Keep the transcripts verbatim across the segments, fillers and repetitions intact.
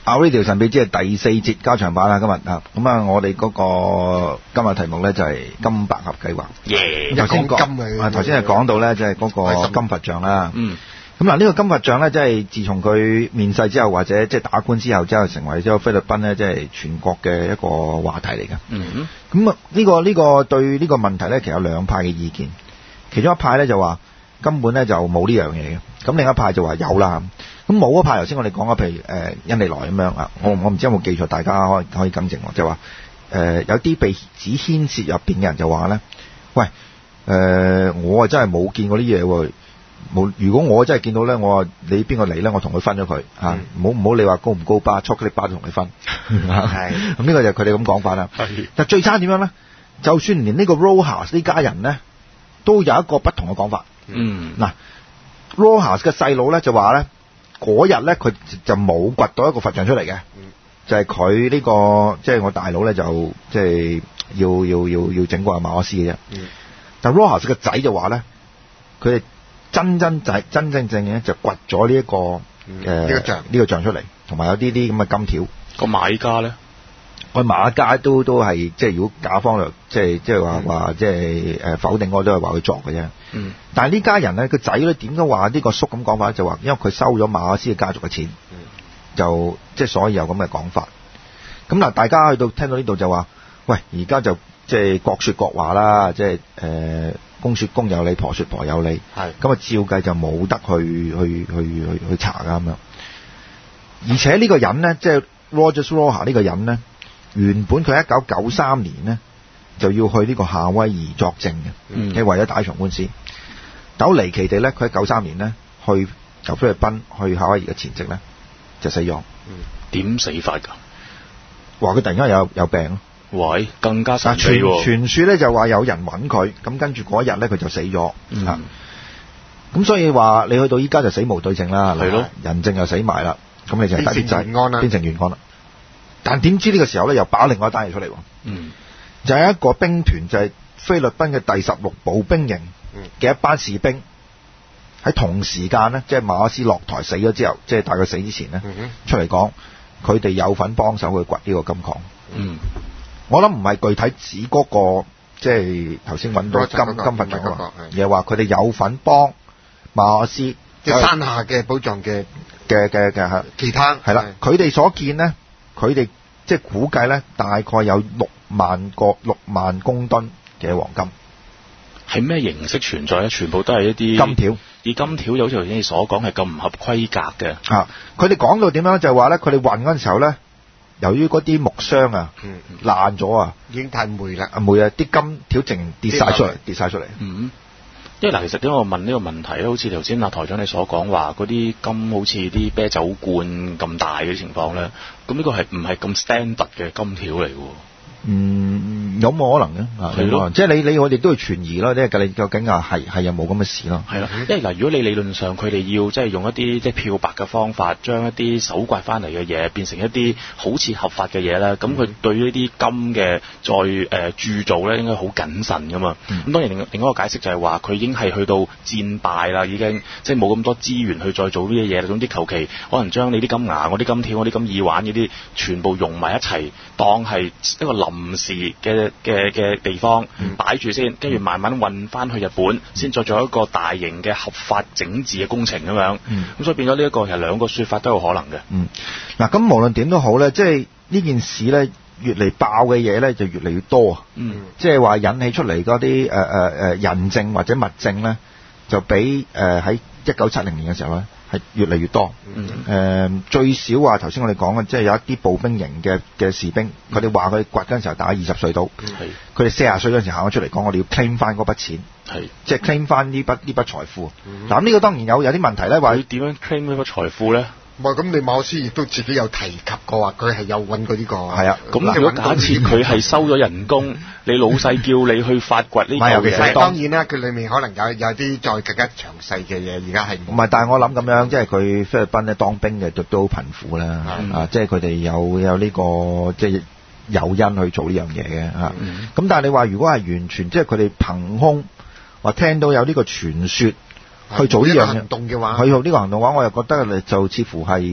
Radio 神秘之係第四節加長版啦，今日啊，咁啊，我哋嗰個今日題目咧就係金百合計劃。 耶！ 咁啊講過啊，頭先係講到咧，即係嗰個金佛像啦。嗯。咁嗱，呢個金佛像咧，即係自從佢面世之後，或者即係打官之後，之後成為咗菲律賓咧，即係全國嘅一個話題嚟嘅。嗯。咁啊，呢個呢個對呢個問題咧，其實有兩派嘅意見。其中一派咧就話根本咧就冇呢樣嘢嘅，咁另一派就話有啦。咁冇嗰派，頭先我哋講嘅，譬如誒印尼來咁樣啊，我我唔知有冇記錯，大家可以可以更正我，就話誒有啲被指牽涉入邊嘅人就話咧，喂誒、呃、我啊真係冇見過啲嘢喎，冇如果我真係見到咧，我話你邊個嚟咧，我同佢分咗佢嚇，唔好唔好你話高唔高巴，速克力巴都同你分，係咁呢個就係佢哋咁講法啦。但最差點樣咧？就算連呢個 Rojas 呢家人咧，都有一個不同嘅講法。嗯，嗱 Rojas 嘅細佬咧就話咧。嗰日咧，佢就冇掘到一個佛像出嚟嘅、嗯，就係佢呢個即係、就是、我大佬咧，就即係、就是、要要要要整個阿馬可斯嘅啫。嗯、但 Rojas 嘅仔就話咧，佢哋真真仔真真正正就掘咗呢一個誒呢、嗯呃這個像呢、這個像出嚟，同埋有啲啲咁嘅金條。個買家咧，個買家都都係即係如果假方略，即係即係話話即係誒否定我都係話佢作嘅啫。嗯，但係呢家人咧，個仔咧點解話呢個叔咁講法？就話因為佢收咗馬可斯嘅家族嘅錢，嗯、就即係所以有咁嘅講法。咁嗱，大家去到聽到呢度就話，喂，而家就即係各說各話啦，即係誒公說公有理，婆說婆有理。係咁啊，照計就冇得去去去去去查噶咁樣。而且呢個人咧，即係 Roger Rojas 呢個人咧，原本佢一九九三年咧。就要去呢個夏威夷作證嘅，係為咗打一場官司。但好離奇地咧，佢喺九三年咧去由菲律賓去夏威夷嘅前夕咧就死咗。點、嗯、死法㗎？話佢突然間有有病咯。喂，更加神奇喎！傳説咧就話有人揾佢，咁跟住嗰一日咧佢就死咗。嗯。咁、嗯、所以話你去到依家就死無對證啦。係咯。人證又死埋啦，咁你就係得啲冤案啦，變成冤案啦。但點知呢個時候咧又爆另外一單嘢出嚟喎。嗯。就係、是、一個兵團，就係、是、菲律賓嘅第十六步兵營嘅一班士兵，喺同時間呢，即係馬可斯落台死咗之後，即係大概死之前呢，嗯、出嚟講，佢哋有份幫手去掘呢個金礦。嗯，我諗唔係具體指嗰、那個，即係頭先揾到金、那個、金佛像啊，而係話佢哋有份幫馬可斯，即係山下嘅寶藏嘅嘅嘅嘅其他係啦，佢哋所見呢，佢哋即係估計呢，大概有六萬個六萬公噸嘅黃金，係咩形式存在咧？全部都係一啲金條，而金條又好似頭先你所講係咁唔合規格嘅。啊，佢哋講到點樣就係話咧，佢哋運嗰陣時候咧，由於嗰啲木箱啊、嗯、爛咗啊，已經太霉啦，霉啊，啲金條淨跌晒出嚟，跌晒出嚟。嗯，因為嗱，其實點解我問呢個問題咧？好似頭先阿台長你所講話，嗰啲金好似啲啤酒罐咁大嘅情況咧，咁呢個係唔係咁 standard 嘅金條嚟㗎？嗯，有冇可能嘅？係咯，即係你你我哋都要存疑咯，即係你究竟啊係係有冇咁嘅事咯？係啦，因為嗱，如果你理論上佢哋要即係用一啲即係漂白嘅方法，將一啲手刮翻嚟嘅嘢變成一啲好似合法嘅嘢咧，咁、嗯、佢對呢啲金嘅再誒鑄造咧，應該好謹慎噶嘛。咁、嗯、當然另另一個解釋就係話佢已經係去到戰敗啦，已經即係冇咁多資源去再做呢啲嘢。總之求其可能將你啲金牙、我啲金條、我啲金耳環嗰啲全部融埋一齊，當係一個臨時嘅嘅嘅地方擺住先，跟住慢慢運翻去日本，先、嗯、再做一個大型嘅合法整治嘅工程咁樣。咁、嗯、所以變咗呢一個其實兩個説法都有可能嘅。嗯，嗱咁無論點都好咧，即係呢件事咧越嚟爆嘅嘢咧就越嚟越多啊。嗯，即係話引起出嚟嗰啲誒誒誒人證或者物證咧，就比誒喺一九七零年嘅時候咧，係越嚟越多。嗯，誒、呃、最少話頭先我哋講嘅，即係有一啲步兵營嘅嘅士兵，佢哋話佢掘嗰陣時候打二十歲到，佢哋四十歲嗰陣時行咗出嚟講，我哋要 claim 翻嗰筆錢，係即係 claim 翻呢筆呢筆財富。嗱、嗯、呢個當然有有啲問題咧，話要點樣 claim 呢筆財富咧？唔係咁，你馬可斯亦都自己有提及過話，佢係有揾過呢個。係啊，咁如果假設佢係收咗人工，你老細叫你去發掘呢嚿嘢，當然啦，佢裡面可能有有啲再更加詳細嘅嘢，而家係唔係？但係我諗咁樣，即係佢菲律賓咧當兵嘅都都好貧苦啦，嗯、啊，即係佢哋有有呢、呢個即係誘因去做呢樣嘢嘅嚇。咁、嗯、但係你話如果係完全即係佢哋憑空或聽到有呢個傳說。去做呢樣行動嘅話，去做呢個行動嘅話，我又覺得就似乎係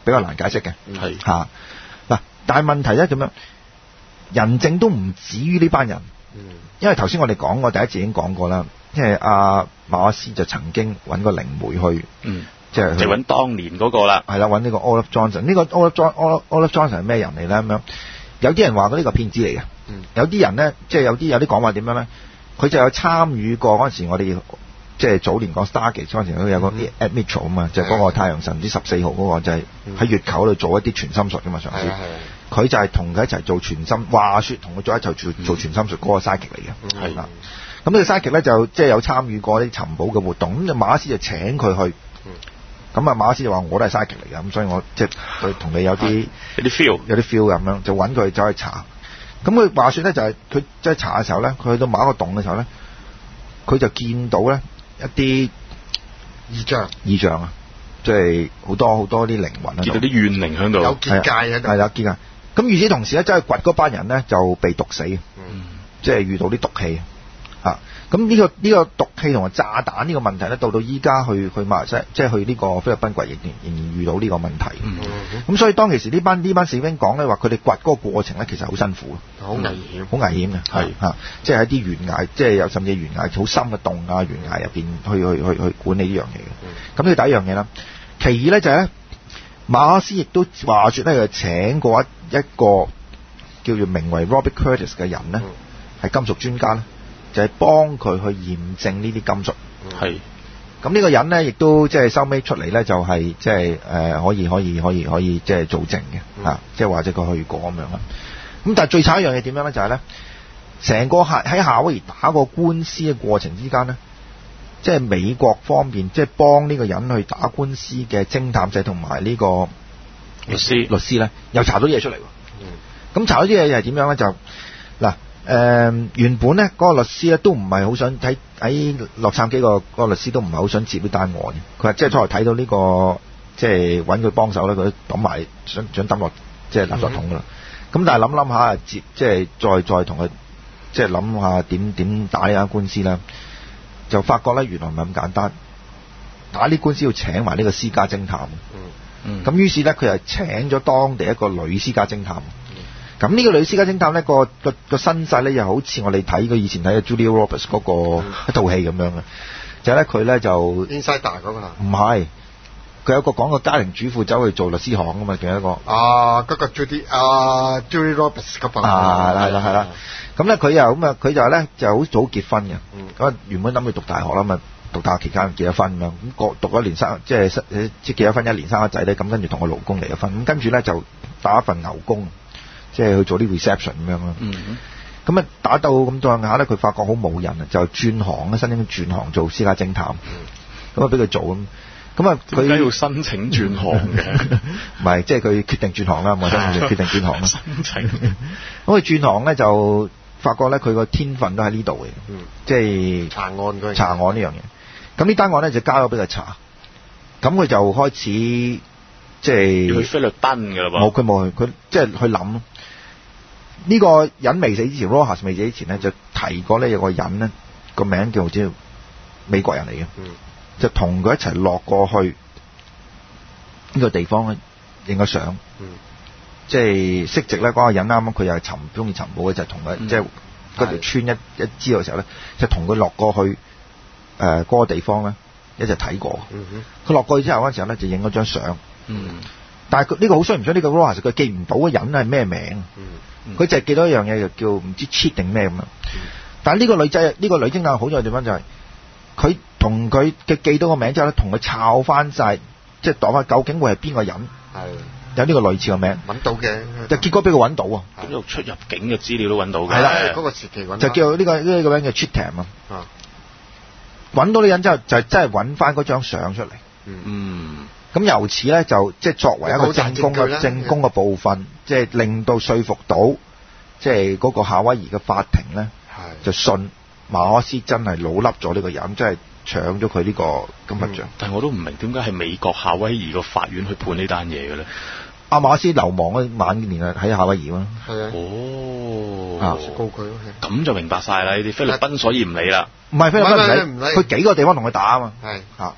比較難解釋嘅。 係嚇嗱，但係問題咧咁樣，人證都唔止於呢班人。因為頭先我哋講過第一節已經講過啦，即係阿馬可斯就曾經揾個靈媒去， 嗯， 即係就揾當年嗰個啦， 係啦，揾呢個 Olaf Johnson。呢個 Olaf John Olaf Johnson 係咩人嚟咧？咁樣有啲人話佢呢個騙子嚟嘅， 嗯， 有啲人咧即係有啲有啲講話點樣咧？佢就有參與過嗰陣時，我哋即係早年講 Stargate 嗰陣時，佢有個 Ed Mitchell 啊嘛，就係嗰個太陽神唔知十四號嗰個，就係喺月球度做一啲傳心術噶嘛，上次。佢就係同佢一齊做傳心，話説同佢做一齊做做傳心術嗰個 psychic 嚟嘅，係啦。咁呢個 psychic 咧就即係有參與過啲尋寶嘅活動，咁就馬可斯就請佢去。咁啊馬可斯就話我都係 psychic 嚟嘅，咁所以我即係佢同你有啲有啲 feel， 有啲 feel 咁樣，就揾佢走去查。咁佢話説咧就係佢即係查嘅時候咧，佢去到某一個洞嘅時候咧，佢就見到咧一啲異象，異象啊，即係好多好多啲靈魂啊， 見到啲怨靈喺度， 有結界喺度， 係啦結界。咁與此同時咧，走去掘嗰班人咧就被毒死， 嗯， 即係遇到啲毒氣啊。咁呢、這個呢、這個毒氣同埋炸彈呢個問題咧，到到依家去去馬來西亞，即係去呢個菲律賓掘仍然仍然遇到呢個問題。咁、 嗯嗯、所以當其時呢班呢班士兵講咧話，佢哋掘嗰個過程咧其實好辛苦， 好危險， 好、嗯、危險嘅，係嚇，即係喺啲懸崖，即係有甚至懸崖好深嘅洞啊，懸崖入邊去去去去管理呢樣嘢嘅。咁呢第一樣嘢啦，其二咧就係、是、咧。馬可斯亦都話説咧，佢請過一一個叫做名為 Robert Curtis 嘅人咧，係、嗯、金屬專家咧，就係、是、幫佢去驗證呢啲金屬。 係、嗯。 咁呢個人咧，亦都即係收尾出嚟咧，就係即係誒可以可以可以可以即係做證嘅嚇，即係或者佢去過咁樣啦。咁但係最慘一樣嘢點樣咧？就係咧，成個喺喺夏威夷打個官司嘅過程之間咧。即係美國方面，即係幫呢個人去打官司嘅偵探仔同埋呢個律師， 律師咧又查到嘢出嚟喎。咁、嗯、查到啲嘢又係點樣咧？就嗱誒、呃，原本咧嗰、那個律師咧都唔係好想睇喺洛杉磯個嗰個律師都唔係好想接呢單案嘅。佢話即係初嚟睇到呢、這個即係揾佢幫手咧，佢都抌埋想想抌落即係垃圾桶㗎啦。咁、嗯、但係諗諗下接即係再再同佢即係諗下點點打呢單官司啦。就發覺咧，原來唔係咁簡單。打呢官司要請埋呢個私家偵探。嗯。咁於是咧，佢又請咗當地一個女私家偵探。咁、嗯、呢個女私家偵探咧，個個個身世咧，又好似我哋睇過以前睇嘅 Julia Roberts 嗰個一套戲咁樣嘅。就係咧，佢咧就 Insider 嗰個啦。 唔係，佢有一個講個家庭主婦走去做律師行啊嘛，仲有一個。 啊，嗰、那個 Judy 啊 Julia Roberts 嗰份。 啊，係啦係啦。咁咧佢又咁啊，佢就咧就好早結婚嘅。咁、嗯、原本諗住讀大學啦嘛，讀大學期間結咗婚咁樣，咁讀咗一年生，即係即係結咗婚一年生個仔咧，咁跟住同個老公離咗婚，咁跟住咧就打一份牛工，即係去做啲 reception 咁樣咯。嗯。咁啊打到咁多下咧，佢發覺好冇癮啊，就轉行啦，申請轉行做私家偵探。咁啊俾佢做咁，咁啊佢點解要申請轉行嘅？ 唔係，即係佢決定轉行啦，冇得決定轉行啦。 申請。 咁佢轉行咧就。發覺咧，佢個天分都喺呢度嘅，嗯，即係查案嗰查案呢樣嘢。咁呢單案咧就交咗俾佢查，咁佢就開始即係要去菲律賓㗎啦噃。 冇，佢冇去，佢即係去諗。呢個人未死之前 Rojas 未死之前咧，就提過咧有個人咧個名叫做美國人嚟嘅，嗯，就同佢一齊落過去呢個地方咧影個相。嗯，即係息直咧，嗰個人啱啱佢又係尋中意尋寶嘅，就同、是、佢、嗯、即係嗰條村一一知道嘅時候咧，就同佢落過去誒嗰、呃那個地方咧，一齊睇過。佢、嗯、落過去之後嗰陣時候咧，就影咗張相。嗯，但係佢呢個好衰唔衰？呢、這個 Rojas 佢記唔到嘅人係咩名？佢、嗯、就係記到一樣嘢，就叫唔知 cheat 定咩咁樣。但係呢個女仔，呢、這個女偵探好在嘅地方就係佢同佢嘅記到個名之後咧，同佢抄翻晒，即係講翻究竟會係邊個人？係。有呢個類似嘅名， 揾到嘅， 就結果俾佢揾到啊！ 咁又出入境嘅資料都揾到嘅， 係啦， 嗰、那個時期揾到， 就叫呢、這個呢、這個名叫 Chitam 啊！揾到呢人之後，就真係揾翻嗰張相出嚟。嗯，咁由此咧就即係作為一個證供嘅證供嘅部分，即係令到說服到即係嗰個夏威夷嘅法庭咧，就信馬可斯真係老笠咗呢個人，即係搶咗佢呢個金筆獎。 但係我都唔明點解係美國夏威夷個法院去判呢單嘢嘅咧？ 阿馬斯流亡嗰晚年啊，喺夏威夷啊。 係啊。 哦。 啊，告佢。 咁就明白晒啦！呢啲菲律賓所以唔理啦。 唔係菲律賓唔理，佢幾個地方同佢打啊嘛。 係。 嚇。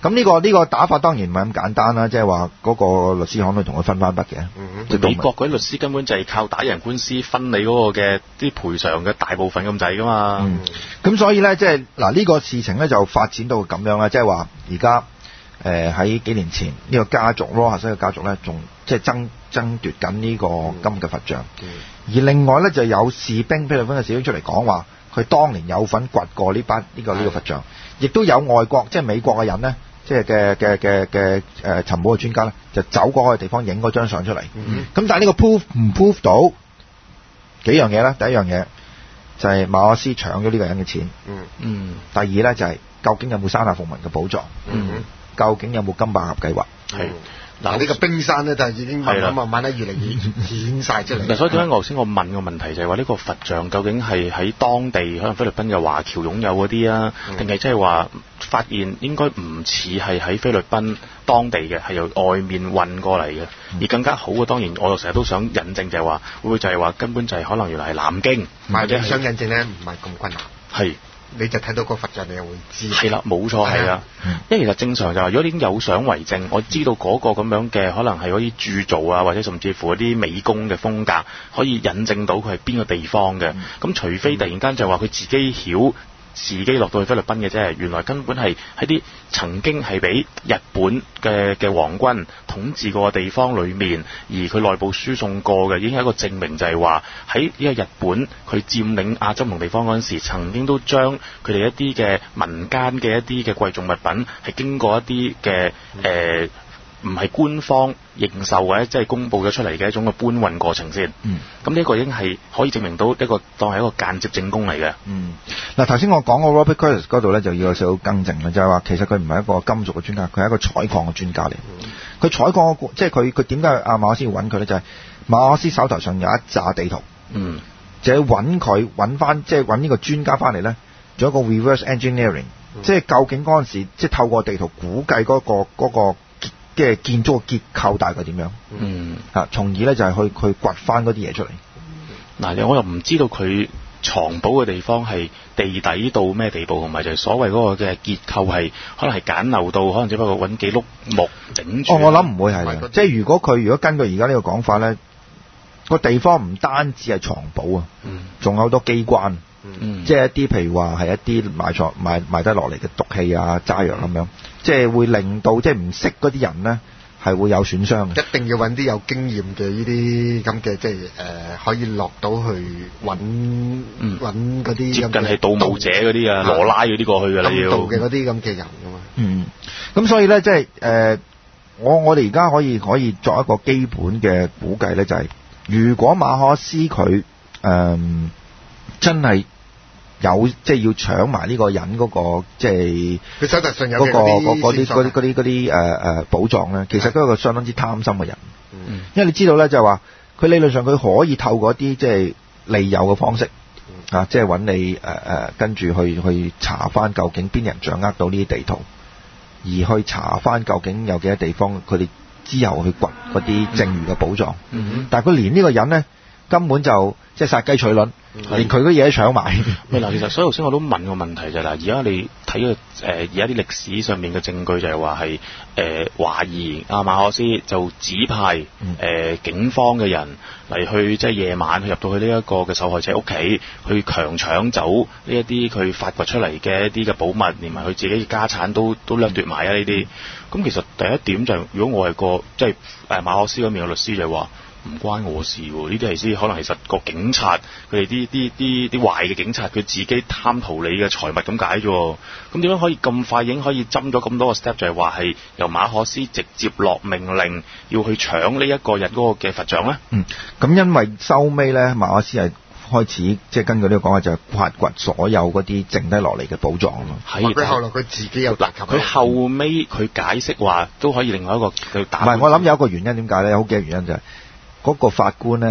咁呢、這個呢、這個打法當然唔係咁簡單啦，即係話嗰個律師行都同佢分翻筆嘅。 嗯、美國嗰啲律師根本就係靠打贏官司分你嗰個嘅啲賠償嘅大部分咁滯噶嘛。 咁、嗯、所以咧，即係嗱呢個事情咧就發展到咁樣啦，即係話而家誒喺幾年前呢、這個家族羅哈斯嘅家族咧，仲即係爭爭奪緊呢個金嘅佛像。嗯嗯、而另外咧就有士兵菲律賓嘅士兵出嚟講話，佢當年有份掘過呢班呢個呢、這個佛像，亦都有外國即係美國嘅人咧。即係嘅嘅嘅嘅誒尋寶嘅專家咧，就走過去地方影嗰張相出嚟。咁、嗯、但係呢個 proof 唔 proof 到幾樣嘢咧？第一樣嘢就係馬可斯搶咗呢個人嘅錢。嗯嗯。第二咧就係、是、究竟有冇山下鳳文嘅寶藏？嗯。究竟有冇金百合計劃？係。 嗱，呢個冰山咧就已經慢慢慢慢咧越嚟越顯晒出嚟。 嗱，所以點解我頭先我問個問題就係話呢個佛像究竟係喺當地可能菲律賓嘅華僑擁有嗰啲啊，定係即係話發現應該唔似係喺菲律賓當地嘅，係由外面運過嚟嘅？嗯、而更加好嘅當然，我成日都想引證就係話，會唔會就係話根本就係可能原來係南京？ 或者想引證咧，唔係咁困難。 係。 你就睇到個佛像，你又會知。 係啦，冇錯，係啊。因為其實正常就係、是，如果你已經有相為證，我知道嗰個咁樣嘅，可能係嗰啲鑄造啊，或者甚至乎嗰啲美工嘅風格，可以引證到佢係邊個地方嘅。咁、嗯、除非突然間就話佢自己曉。自己落到去菲律賓嘅啫，原來根本係喺啲曾經係俾日本嘅嘅皇軍統治過嘅地方裏面，而佢內部輸送過嘅，已經係一個證明，就係話喺呢個日本佢佔領亞洲唔同地方嗰陣時，曾經都將佢哋一啲嘅民間嘅一啲嘅貴重物品係經過一啲嘅誒唔係官方認受或者即係公佈咗出嚟嘅一種嘅搬運過程先。嗯。咁呢個已經係可以證明到一個當係一個間接證供嚟嘅。嗯。 嗱，頭先我講個 Robert Curtis 嗰度咧，就要有少少更正啦，就係話其實佢唔係一個金屬嘅專家，佢係一個採礦嘅專家嚟。佢、嗯、採礦即係佢佢點解阿馬可斯要揾佢咧？就係、是、馬可斯手頭上有一紮地圖。嗯。就係揾佢揾翻，即係揾呢個專家翻嚟咧，做一個 reverse engineering，、嗯、即係究竟嗰陣時即係透過地圖估計嗰、嗰個嗰、嗰個嘅建築嘅結構大概點樣？嗯，啊，從而咧就係去去掘翻嗰啲嘢出嚟。 嗱、嗯，我又唔知道佢藏寶嘅地方係地底到咩地步，同埋就係所謂嗰個嘅結構係可能係簡陋到可能只不過揾幾碌木整住。 哦，我諗唔會係嘅，即係如果佢如果根據而家呢個講法咧，個地方唔單止係藏寶啊，仲、嗯、有好多機關。嗯、即係一啲譬如話係一啲賣錯賣賣得落嚟嘅毒氣啊、炸藥咁樣，即係會令到即係唔識嗰啲人咧係會有損傷嘅。 一定要揾啲有經驗嘅呢啲咁嘅，即係誒、呃、可以落到去揾揾嗰啲接近係盜墓者嗰啲啊、羅拉嗰啲過去㗎啦，要盜嘅嗰啲咁嘅人㗎嘛。 嗯，咁所以咧即係誒、呃，我我哋而家可以可以作一個基本嘅估計咧，就係、是、如果馬可斯佢誒、呃、真係。有即係要搶埋呢個人嗰、嗰個即係佢手頭上有嗰、嗰個嗰啲嗰啲嗰啲嗰啲誒誒寶藏咧，其實都係一個相當之貪心嘅人。嗯，因為你知道咧，就係話佢理論上佢可以透過一啲即係利誘嘅方式、嗯、啊，即係揾你誒誒、呃、跟住去去查翻究竟邊人掌握到呢啲地圖，而去查翻究竟有幾多地方佢哋之後去掘嗰啲剩餘嘅寶藏。嗯嗯，但係佢連呢個人咧根本就即係殺雞取卵。連佢嗰嘢都搶埋。 咪嗱，其實所以頭先我都問個問題就係、是、嗱，而家你睇嘅誒而家啲歷史上面嘅證據就係話係誒懷疑阿馬可斯就指派誒、呃、警方嘅人嚟去即係夜晚去入到去呢一個嘅受害者屋企去強搶走呢一啲佢發掘出嚟嘅一啲嘅寶物，連埋佢自己嘅家產都都掠奪埋啊呢啲。咁其實第一點就係、是、如果我係個即係誒馬可斯嗰邊嘅律師就係話。唔關我事喎，呢啲係先可能其實個警察佢哋啲啲啲啲壞嘅警察佢自己貪圖你嘅財物咁解啫。咁點樣可以咁快已經可以針咗咁多個 step， 就係話係由馬可斯直接落命令要去搶呢一個人嗰個嘅佛像咧？ 嗯，咁因為收尾咧，馬可斯係開始即係根據呢個講法，就係挖掘所有嗰啲剩低落嚟嘅寶藏咯。 係佢後來佢自己有嗱， 佢後尾佢解釋話都可以另外一個佢打。 唔係，我諗有一個原因點解咧？有好幾個原因就係、是。嗰個法官咧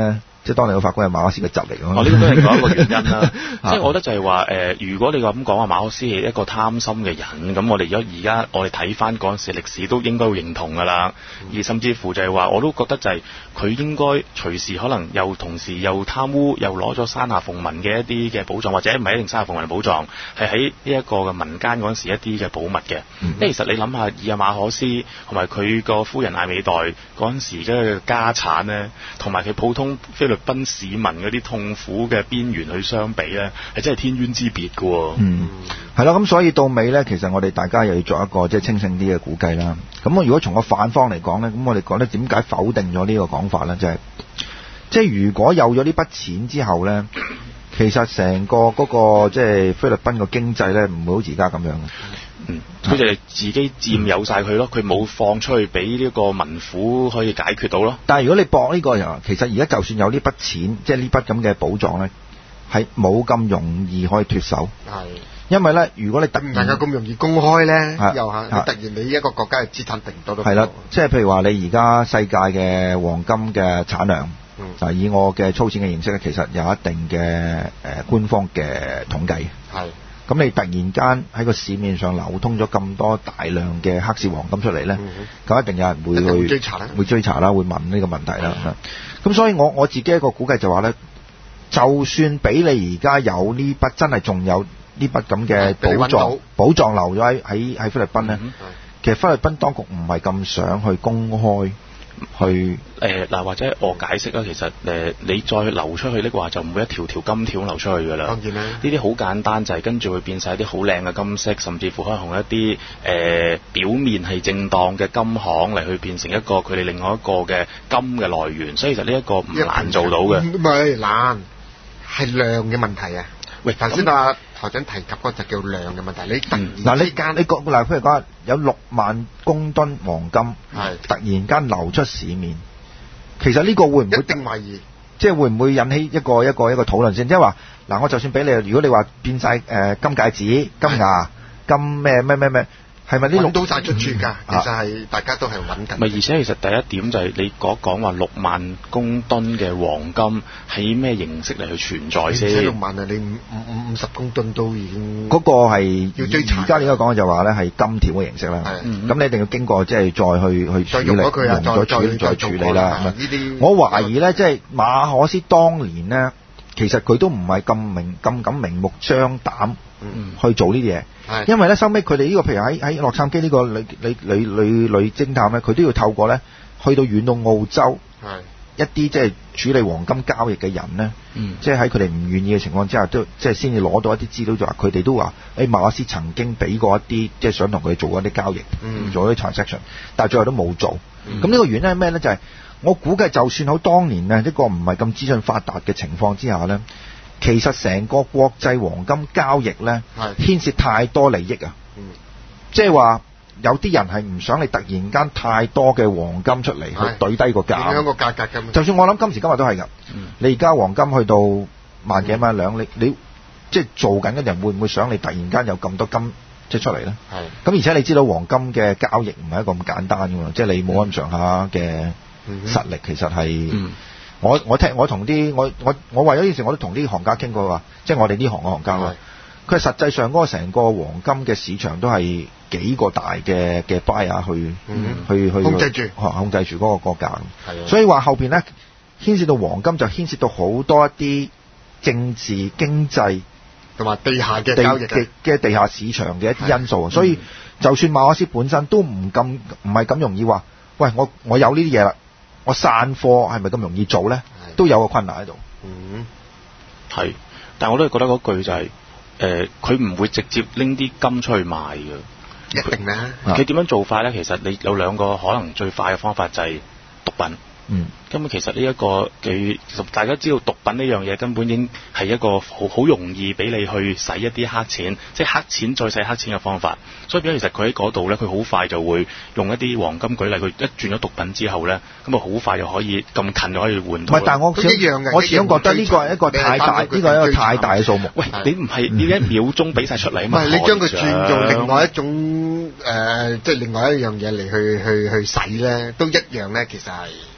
即係當年個法官係馬可斯嘅侄嚟㗎。 哦，呢個都係另外一個原因啦。即係我覺得就係話誒，如果你話咁講話馬可斯係一個貪心嘅人，咁我哋如果而家我哋睇翻嗰陣時歷史都應該會認同㗎啦。嗯、而甚至乎就係話，我都覺得就係佢應該隨時可能又同時又貪污，又攞咗山下鳳文嘅一啲嘅寶藏，或者唔係一定山下鳳文嘅寶藏，係喺呢一個嘅民間嗰陣時一啲嘅寶物嘅。嗯、因為其實你諗下，以阿馬可斯同埋佢個夫人艾美代嗰陣時嘅家產咧，同埋佢普通菲律賓市民嗰啲痛苦嘅邊緣去相比咧，係真係天淵之別㗎喎。 嗯，係啦，咁所以到尾咧，其實我哋大家又要作一個即係清醒啲嘅估計啦。咁我如果從個反方嚟講咧，咁我哋覺得點解否定咗呢個講法咧？就係即係如果有咗呢筆錢之後咧，其實成個嗰個即係菲律賓個經濟咧，唔會好似而家咁樣嘅。 嗯，佢就係自己佔有晒佢咯，佢冇放出去俾呢個民府可以解決到咯。 但係如果你博呢個又，其實而家就算有呢筆錢，即係呢筆咁嘅寶藏咧，係冇咁容易可以脫手。係，因為咧，如果你突然唔能夠咁容易公開咧，又係突然你一個國家嘅資產定多都係啦，即係譬如話你而家世界嘅黃金嘅產量，嗯、就以我嘅粗淺嘅認識咧，其實有一定嘅誒、呃、官方嘅統計。係。咁你突然間喺個市面上流通咗咁多大量嘅黑市黃金出嚟咧，咁、嗯、一定有人會去會追查啦，會追查啦，會問呢個問題啦。咁、嗯、所以我我自己一個估計就話咧，就算俾你而家有呢筆真係仲有呢筆咁嘅寶藏寶藏留咗喺喺喺菲律賓咧，嗯、其實菲律賓當局唔係咁想去公開。去誒嗱、呃，或者我解釋啦，其實誒、呃、你再流出去呢個話，就唔會一條條金條流出去㗎啦。當然啦，呢啲好簡單，就係、是、跟住會變晒啲好靚嘅金色，甚至乎可能同一啲誒、呃、表面係正當嘅金行嚟去變成一個佢哋另外一個嘅金嘅來源，所以其實呢一個唔難做到嘅。 唔係難，係量嘅問題啊！喂，頭先阿台長提及嗰就叫量嘅問題。你突然之間， 嗯、你講嗱，譬如講有六萬公噸黃金，係突然間流出市面，其實呢個會唔會一定懷疑？ 即係會唔會引起一個一個一個討論先？即係話嗱，我就算俾你，如果你話變晒誒、呃、金戒指、金牙、金咩咩咩咩。係咪呢六都晒出處㗎？其實係大家都係揾緊。 咪而且其實第一點就係你講講話六萬公噸嘅黃金喺咩形式嚟去存在先？ 六萬啊！你五五五十公噸都已經嗰個係要追查。而家你而家講嘅就話咧係金條嘅形式啦。咁你一定要經過即係再去去處理，用咗處理再處理啦。呢啲我懷疑咧，即係馬可斯當年咧，其實佢都唔係咁明咁敢明目張膽去做呢啲嘢。因為咧，收尾佢哋呢個譬如喺喺洛杉磯呢個女女女女女偵探咧，佢都要透過咧去到遠到澳洲，一啲即係處理黃金交易嘅人咧，嗯、即係喺佢哋唔願意嘅情況之下，都即係先至攞到一啲資料，就話佢哋都話誒馬可斯曾經俾過一啲即係想同佢做一啲交易，嗯、做一啲 transaction， 但係最後都冇做。咁呢、嗯、個原因係咩咧？就係、是、我估計，就算好當年啊一個唔係咁資訊發達嘅情況之下咧。其實成個國際黃金交易咧，牽涉太多利益啊！嗯、即係話有啲人係唔想你突然間太多嘅黃金出嚟去懟低個價， 點樣個價格咁？ 就算我諗今時今日都係㗎。嗯、你而家黃金去到萬幾蚊一兩，你你即係做緊嘅人會唔會想你突然間有咁多金即係出嚟咧？係。咁而且你知道黃金嘅交易唔係一個咁簡單㗎嘛，即係你冇咁上下嘅實力，其實係。嗯我我聽我同啲我我我為咗呢件事，我都同啲行家傾過話，即係我哋呢行嘅行家啦。佢實際上嗰個成個黃金嘅市場都係幾個大嘅嘅 buyer 去、嗯、去去控制住， 控制住嗰個國價。所以話後邊咧牽涉到黃金就牽涉到好多一啲政治經濟同埋地下嘅交易嘅嘅地下市場嘅一啲因素。所以就算馬可斯本身都唔咁唔係咁容易話，喂我我有呢啲嘢啦。我散貨係咪咁容易做咧？都有個困難喺度。 嗯，係，但係我都係覺得嗰句就係、是，誒、呃，佢唔會直接拎啲金出去賣嘅。 一定啦。 佢點樣做法咧？其實你有兩個可能最快嘅方法就係毒品。嗯。咁其實呢、這、一個佢，大家知道毒品呢樣嘢根本已經係一個好好容易俾你去洗一啲黑錢，即係黑錢再洗黑錢嘅方法。所以變咗其實佢喺嗰度咧，佢好快就會用一啲黃金舉例，佢一轉咗毒品之後咧，咁啊好快就可以咁近就可以換到。 唔係，但係我始我始終覺得呢個係一個太大，呢個係一個太大嘅數目。 喂，你唔係你一秒鐘俾晒出嚟啊嘛？ 唔係你將佢轉做另外一種誒、呃，即係另外一樣嘢嚟去去去洗咧，都一樣咧。其實係。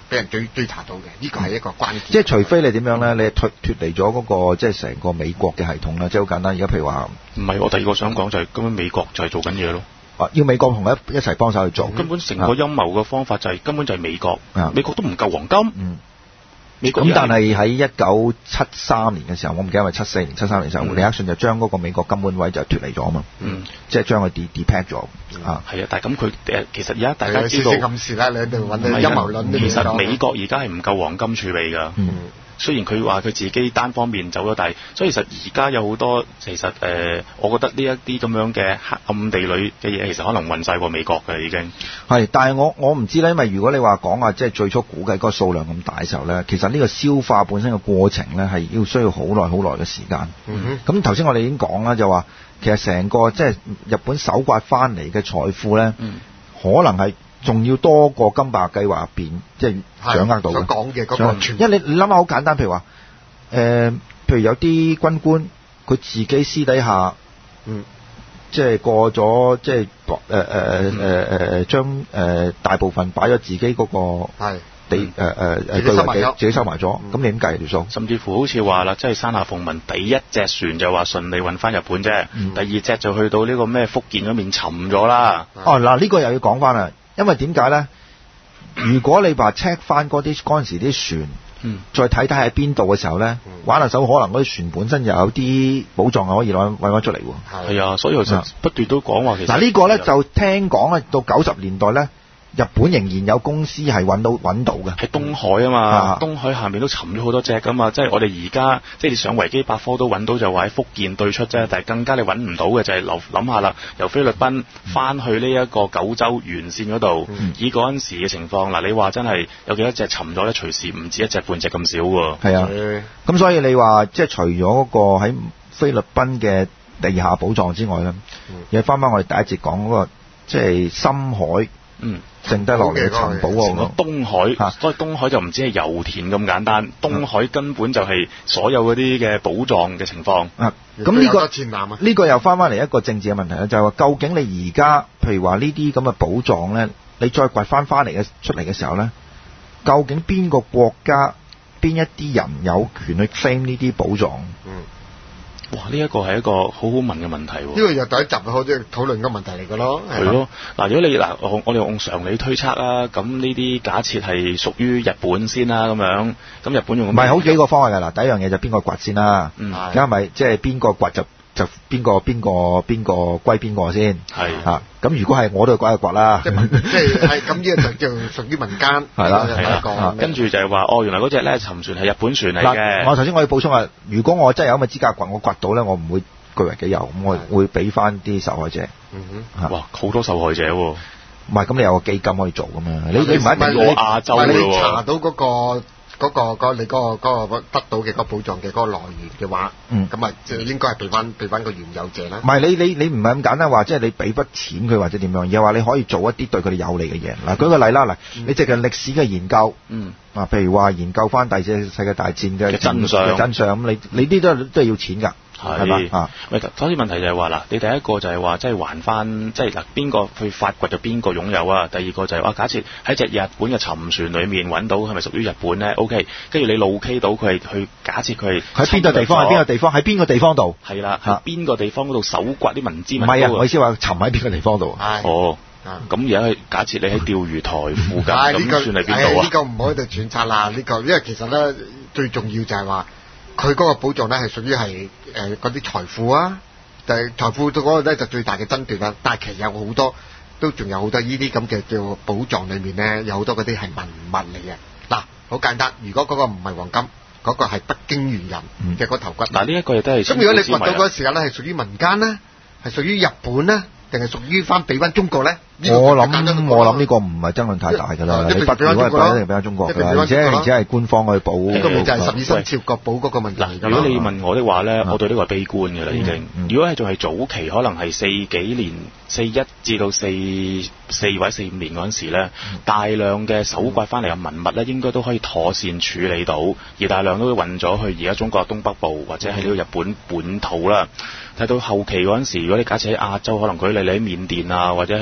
俾人追追查到嘅，呢個係一個關鍵。 即係除非你點樣咧，你脱脱離咗嗰個即係成個美國嘅系統啦，即係好簡單。而家譬如話， 唔係我第二個想講就係根本美國就係做緊嘢咯。 啊，要美國同佢一一齊幫手去做， 根本成個陰謀嘅方法就係、是、根本就係美國， 啊、 美國都唔夠黃金。嗯。 咁但係喺一九七三年嘅時候，我唔記得係咪七四年、七三年嘅時候，尼克遜就將嗰個美國金本位就脱離咗啊嘛，嗯，即係將佢 de depart 咗啊。係啊， 但係咁佢誒其實而家大家知道， 暗示啦，你喺度揾到陰謀論。 其實美國而家係唔夠黃金儲備㗎。嗯。雖然佢話佢自己單方面走咗，但係所以其實而家有好多其實誒、呃，我覺得呢一啲咁樣嘅黑暗地裏嘅嘢，其實可能運晒過美國嘅已經係。但係我我唔知咧，因為如果你話講啊，即係最初估計嗰個數量咁大嘅時候咧，其實呢個消化本身嘅過程咧係要需要好耐好耐嘅時間。嗯哼。咁頭先我哋已經講啦，就話其實成個即係日本搜刮翻嚟嘅財富咧，嗯、可能係仲要多過金白計劃入邊，即係掌握到嘅。 講嘅嗰個， 因為你你諗下好簡單，譬如話，誒、呃，譬如有啲軍官，佢自己私底下，嗯，即係過咗，即係誒誒誒誒，將誒大部分擺咗自己嗰個係地誒誒誒據為己，自己收埋咗，咁、嗯、你點計條數？ 甚至乎好似話啦，即係山下鳳文第一隻船就話順利運翻日本啫，嗯、第二隻就去到呢個咩福建嗰邊沉咗啦。 哦，嗱，呢個又要講翻啦。因為點解咧？如果你話 check 翻嗰啲嗰陣時啲船，嗯、再睇睇喺邊度嘅時候咧，嗯、玩下手可能嗰啲船本身又有啲寶藏可以攞揾翻出嚟喎。 係啊，所以其實不斷都講話其實嗱呢個咧就聽講咧，到九十年代咧。日本仍然有公司係揾到揾到嘅， 喺東海啊嘛，啊東海下面都沉咗好多隻噶嘛，即係我哋而家即係你上維基百科都揾到就話喺福建對出啫，但係更加你揾唔到嘅就係諗諗下啦，由菲律賓翻去呢一個九州沿線嗰度，嗯、以嗰陣時嘅情況嗱，你話真係有幾多隻沉咗咧？隨時唔止一隻半隻咁少喎。 係啊，咁所以你話即係除咗嗰個喺菲律賓嘅地下寶藏之外咧，又翻翻我哋第一節講嗰個即係深海。嗯，剩低落嚟嘅尋寶喎， 個東海，啊、所以東海就唔止係油田咁簡單，東海根本就係所有嗰啲嘅寶藏嘅情況。啊， 咁呢、呢個呢、呢個又翻翻嚟一個政治嘅問題咧，就係、是、話究竟你而家譬如話呢啲咁嘅寶藏咧，你再掘翻翻嚟嘅出嚟嘅時候咧，究竟邊個國家邊一啲人有權去 claim 呢啲寶藏？嗯。 哇！呢一個係一個好好問嘅問題喎。 呢個又第一集好即係討論嘅問題嚟嘅咯。 係咯。嗱，如果你嗱我我哋用常理推測啦，咁呢啲假設係屬於日本先啦，咁樣咁日本用唔係好幾個方案㗎嗱。第一樣嘢就邊個掘先啦。嗯。而家咪即係邊個掘就就邊個邊個邊個歸邊個先。係。嚇！咁如果係我都掘一掘啦。 即係即係係咁呢個就就屬於民間。 係啦係啦。 跟住就係話哦，原來嗰隻咧沉船係日本船嚟嘅。 我頭先我要補充話，如果我真係有咁嘅資格掘，我掘到咧，我唔會據為己有，咁我會俾翻啲受害者。 嗯哼。哇！好多受害者喎。 唔係，咁你有個基金可以做噶嘛？你你唔係一定要亞洲嘅喎。 你查到嗰個。嗰、嗰個嗰你嗰、嗰個嗰個得到嘅嗰個寶藏嘅嗰個來源嘅話，嗯，咁啊，即係應該係俾翻俾翻個原有者啦。唔係你你你唔係咁簡單話，即係你俾筆錢佢或者點樣，而係話你可以做一啲對佢哋有利嘅嘢。嗱、嗯，舉個例啦，嗱、嗯，你淨係歷史嘅研究，嗯，啊，譬如話研究翻第二次世界大戰嘅真相， 真相咁，你你啲都都係要錢㗎。係嘛啊？ 喂，所以問題就係話嗱，你第一個就係話即係還翻，即係嗱邊個去發掘就邊個擁有啊？第二個就係、是、話假設喺隻日本嘅沉船裡面揾到係咪屬於日本咧 ？OK， 跟住你路 K 到佢係去假設佢係喺邊個地方？喺邊個地方？喺邊個地方度？ 係啦，喺邊個地方嗰度搜刮啲文資？唔係啊，我意思話沉喺邊個地方度？ 哦，咁而家係假設你喺釣魚台附近，咁、這個、算係邊度啊？ 呢、這個唔可以度揣測啦，呢、這個因為其實咧最重要就係話。佢嗰個寶藏咧係屬於係誒嗰啲財富啊，但係財富到嗰個咧就最大嘅爭奪啦。但係其實有好多都仲有好多呢啲咁嘅叫寶藏裏面咧，有好多嗰啲係文物嚟嘅。嗱，好簡單，如果嗰個唔係黃金，嗰、嗰個係北京猿人嘅嗰頭骨。 嗱、嗯，呢一個亦都係。 咁如果你掘到嗰個時間咧，係屬於民間咧，係屬於日本咧，定係屬於翻俾翻中國咧？ 我諗我諗呢個唔係爭論太大㗎啦，你拔如果係拔一定俾翻中國㗎啦，而且而且係官方去保。呢個咪就係十二生肖國寶嗰個問題。 嗱，如果你問我的話咧，我對呢個係悲觀㗎啦已經。如果係仲係早期，可能係四幾年、四一至到四四或者四五年嗰陣時咧，大量嘅搜刮翻嚟嘅文物咧，應該都可以妥善處理到，而大量都運咗去而家中國東北部或者係呢個日本本土啦。睇到後期嗰陣時，如果你假設喺亞洲，可能舉例你喺緬甸啊，或者係呢啲菲律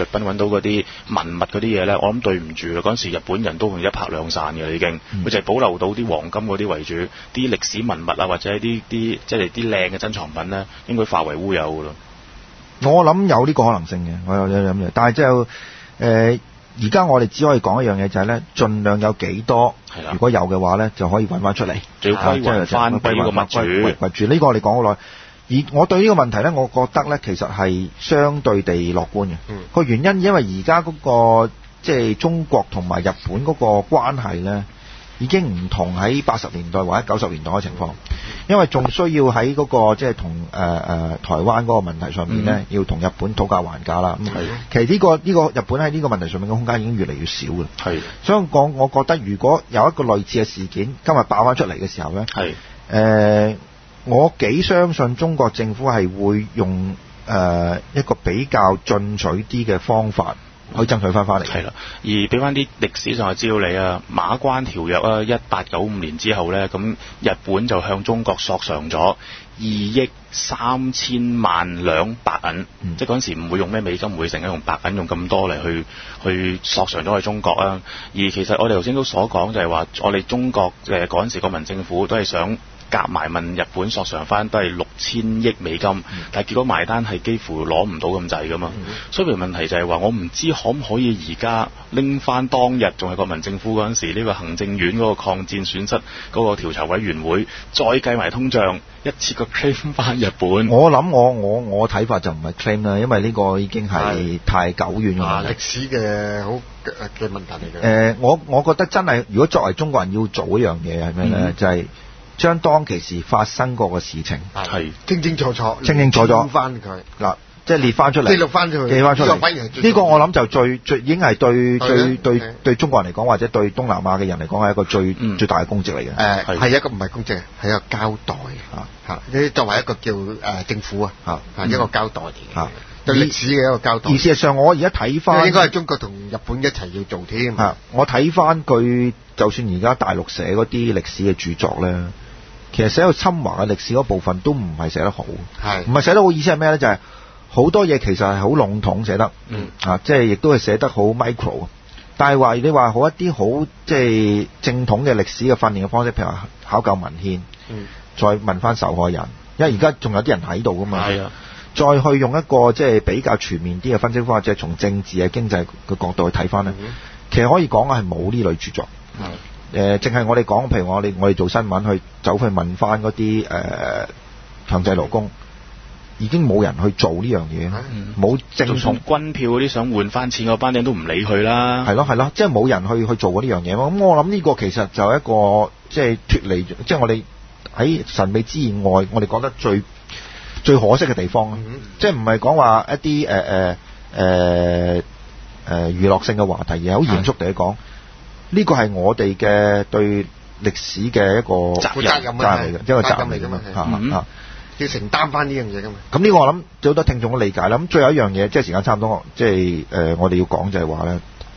律賓揾到嗰啲文物嗰啲嘢咧，我諗對唔住啦。嗰陣時日本人都會一拍兩散嘅啦已經，佢就係保留到啲黃金嗰啲為主，啲歷史文物啊或者啲啲即係啲靚嘅珍藏品咧，應該化為烏有噶啦。 我諗有呢個可能性嘅，我有有諗嘅，但係就誒而家我哋只可以講一樣嘢就係咧，盡量有幾多，如果有嘅話咧，就可以揾翻出嚟， 就要歸還翻俾個物主。 物主呢個我哋講好耐，而我對呢個問題咧，我覺得咧其實係相對地樂觀嘅。個、嗯、原因因為而家嗰個即係中國同埋日本嗰個關係咧，已經唔同喺八十年代或者九十年代嘅情況，因為仲需要喺嗰、那個即係同誒誒台灣嗰個問題上面咧，嗯、要同日本討價還價啦。咁、嗯、其實呢、這個呢、這個日本喺呢個問題上面嘅空間已經越嚟越少嘅。係，所以講我覺得如果有一個類似嘅事件今日爆翻出嚟嘅時候咧，係誒、呃、我幾相信中國政府係會用誒、呃、一個比較進取啲嘅方法。可以爭取翻翻嚟， 係啦。而俾翻啲歷史上嘅資料你啊，馬關條約啊，一八九五年之後咧，咁日本就向中國索償咗二億三千萬兩白銀，嗯、即係嗰陣時唔會用咩美金，唔會成日用白銀，用咁多嚟去去索償咗去中國啊。而其實我哋頭先都所講就係話，我哋中國誒嗰陣時國民政府都係想夾埋問日本索償翻都係六千億美金，嗯、但係結果埋單係幾乎攞唔到咁滯噶嘛。嗯、所以問題就係話，我唔知可唔可以而家拎翻當日仲係國民政府嗰陣時呢個行政院嗰個抗戰損失嗰個調查委員會，再計埋通脹，一次過 claim 翻日本。 我諗我我我睇法就唔係 claim 啦，因為呢個已經係太久遠嘅歷史嘅好嘅問題嚟嘅。 誒、呃，我我覺得真係如果作為中國人要做一樣嘢係咩咧？嗯、就係將當其時發生過嘅事情係清清楚楚、 清清楚楚翻佢嗱， 即係列翻出嚟， 記錄翻出嚟， 記翻出嚟。呢、這個我諗就最最已經係對最對對，對中國人嚟講，或者對東南亞嘅人嚟講係一個最、嗯、最大嘅功績嚟嘅。誒、呃、係一個唔係功績，係一個交代嚇嚇。你、啊、作為一個叫誒、呃、政府啊嚇係一個交代嚟嘅嚇，對歷史嘅一個交代。而事實上，我而家睇翻應該係中國同日本一齊要做添嚇。 我睇翻佢，就算而家大陸寫嗰啲歷史嘅著作咧。其實寫到侵華嘅歷史嗰部分都唔係寫得好，係唔係寫得好？意思係咩咧？就係、是、好多嘢其實係好籠統寫得，嗯啊，即係亦都係寫得好 micro。但係話你話好一啲好即係正統嘅歷史嘅訓練嘅方式，譬如話考究文獻，嗯，再問翻受害人，因為而家仲有啲人喺度噶嘛，係啊，再去用一個即係比較全面啲嘅分析方法，即係從政治啊、經濟嘅角度去睇翻咧，嗯、其實可以講係冇呢類著作。嗯誒，淨係、呃、我哋講，譬如我哋我哋做新聞去走去問翻嗰啲誒強制勞工，已經冇人去做呢樣嘢，冇、嗯、正統軍票嗰啲想換翻錢嗰班人都唔理佢啦。 係咯係咯，即係冇人去去做嗰呢樣嘢。咁我諗呢個其實就係一個即係脫離，即係我哋喺神秘之以外，我哋覺得最最可惜嘅地方。嗯、即係唔係講話一啲誒誒誒誒娛樂性嘅話題，而係好嚴肅地講。呢個係我哋嘅對歷史嘅一個責任嚟嘅， 一個責任嚟㗎嘛嚇， 要承擔翻呢樣嘢㗎嘛。 咁呢個我諗好多聽眾都理解啦。咁最後一樣嘢，即係時間差唔多，即係誒、呃、我哋要講就係話咧，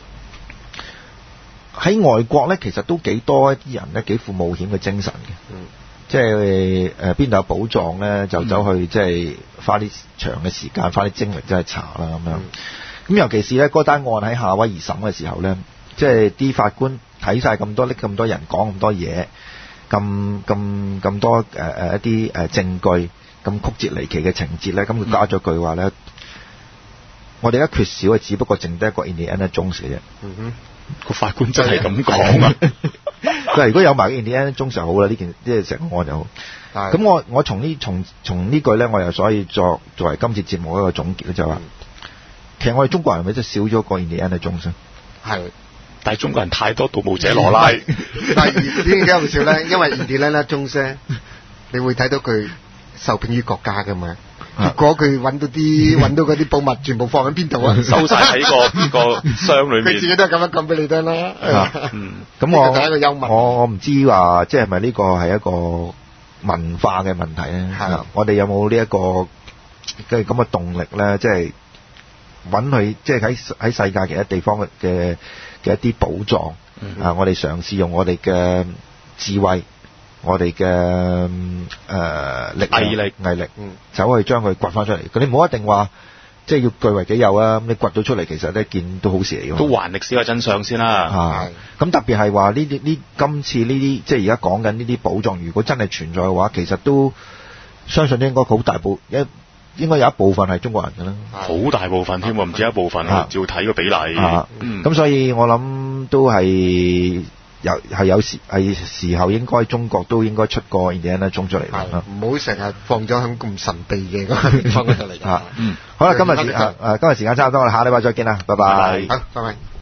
喺外國咧，其實都幾多一啲人咧幾富冒險嘅精神嘅，嗯、即係誒邊度有寶藏咧，就走去、嗯、即係花啲長嘅時間，花啲精力真係查啦咁樣。咁、嗯、尤其是咧嗰單案喺夏威夷審嘅時候咧。即係啲法官睇晒咁多，拎咁多人講咁多嘢，咁咁咁多誒誒、呃、一啲誒證據，咁曲折離奇嘅情節咧，咁佢加咗句話咧，嗯、我哋而家缺少嘅只不過剩低一個 Indiana Jones 嘅啫。嗯哼， 個法官真係咁講啊！ 佢話如果有埋 Indiana Jones 就好啦，呢件即係成個案就好。咁我我從呢從從呢句咧，我又所以作作為今次節目一個總結咧，就話、嗯、其實我哋中國人咪真係少咗個 Indiana Jones。係。 但係中國人太多盜墓者羅拉， 但係點解咁笑咧？因為Indiana Jones，你會睇到佢受聘於國家噶嘛？結果佢揾到啲揾到嗰啲寶物，全部放喺邊度啊？ 收晒喺個個箱裏面。 佢自己都係咁樣講俾你聽啦。 嗯，咁我一個幽默我我唔知話，即係咪呢個係一個文化嘅問題咧？係，我哋有冇呢一個嘅咁嘅動力咧？即係揾佢，即係喺喺世界其他地方嘅嘅。嘅一啲寶藏、嗯、啊！我哋嘗試用我哋嘅智慧，我哋嘅誒力毅力、 毅力，嗯、走去將佢掘翻出嚟。佢哋唔好一定話即係要據為己有啊！咁你掘到出嚟，其實呢件都好事嚟㗎。 都還歷史嘅真相先啦。 啊，咁特別係話呢啲呢今次呢啲即係而家講緊呢啲寶藏，如果真係存在嘅話，其實都相信應該好大部一應該有一部分係中國人㗎啦。 好大部分添喎，唔止一部分，照睇個比例。 啊，咁、嗯、所以我諗都係。有係有時係時候應該中國都應該出個嘢咧，衝出嚟啦， 唔好成日放咗喺咁神秘嘅嗰個地方嗰度嚟。 嗯，好啦，今日時啊誒今日時間差唔多啦，下禮拜再見啦，拜拜。 好，拜拜。